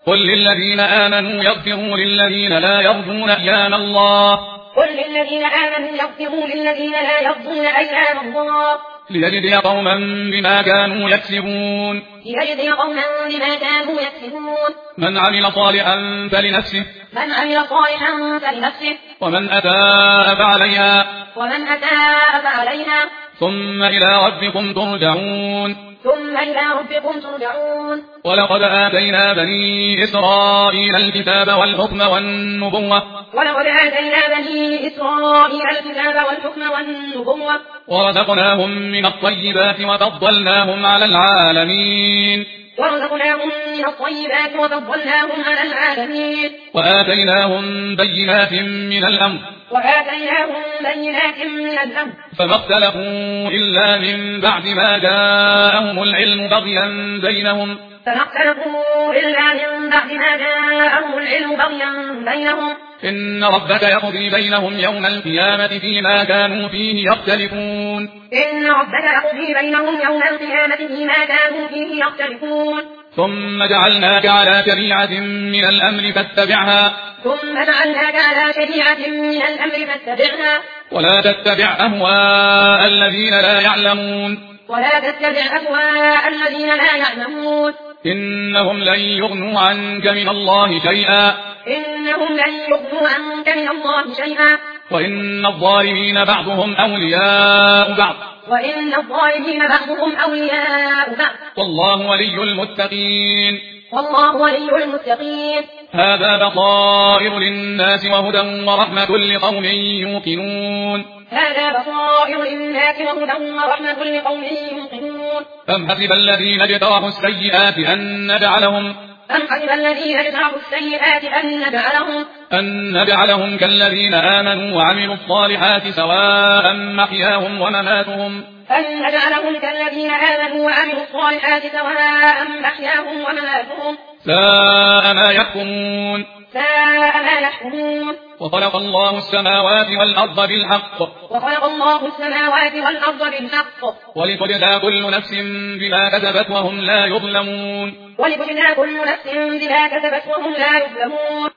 قل للذين آمنوا يغفروا للذين لا يرجون أيام الله قل للذين آمنوا يغفروا للذين لا يرجون أيام الله ليجزي قوما بما كانوا يكسبون ليجزي قوما بما كانوا يكسبون من عمل صالحا فلنفسه من عمل صالحا فلنفسه ومن أساء فعليها ثم إلى ربكم ترجعون ولقد آتينا بني إسرائيل الكتاب والحكم والنبوة ورزقناهم من الطيبات وفضلناهم على العالمين وآتيناهم بينات من الأمر فما اختلفوا إلا من بعد ما جاءهم العلم بغيا بينهم إن ربك يقضي بينهم يوم القيامة فيما كانوا فيه يختلفون ثم جعلناك على شريعة من الأمر فاتبعها ولا تتبع أهواء الذين لا يعلمون إنهم لن يغنوا عنك من الله شيئا وإن الظالمين بعضهم أولياء بعض والله ولي المتقين هذا بصائر للناس وهدى ورحمة لقوم يوقنون أم حسب الذين اجترحوا السيئات أن نجعلهم كالذين آمنوا وعملوا الصالحات سواء محياهم ومماتهم ساء ما يحكمون وخلق الله السماوات والأرض بالحق ولتجزى كل نفس بما كسبت وهم لا يظلمون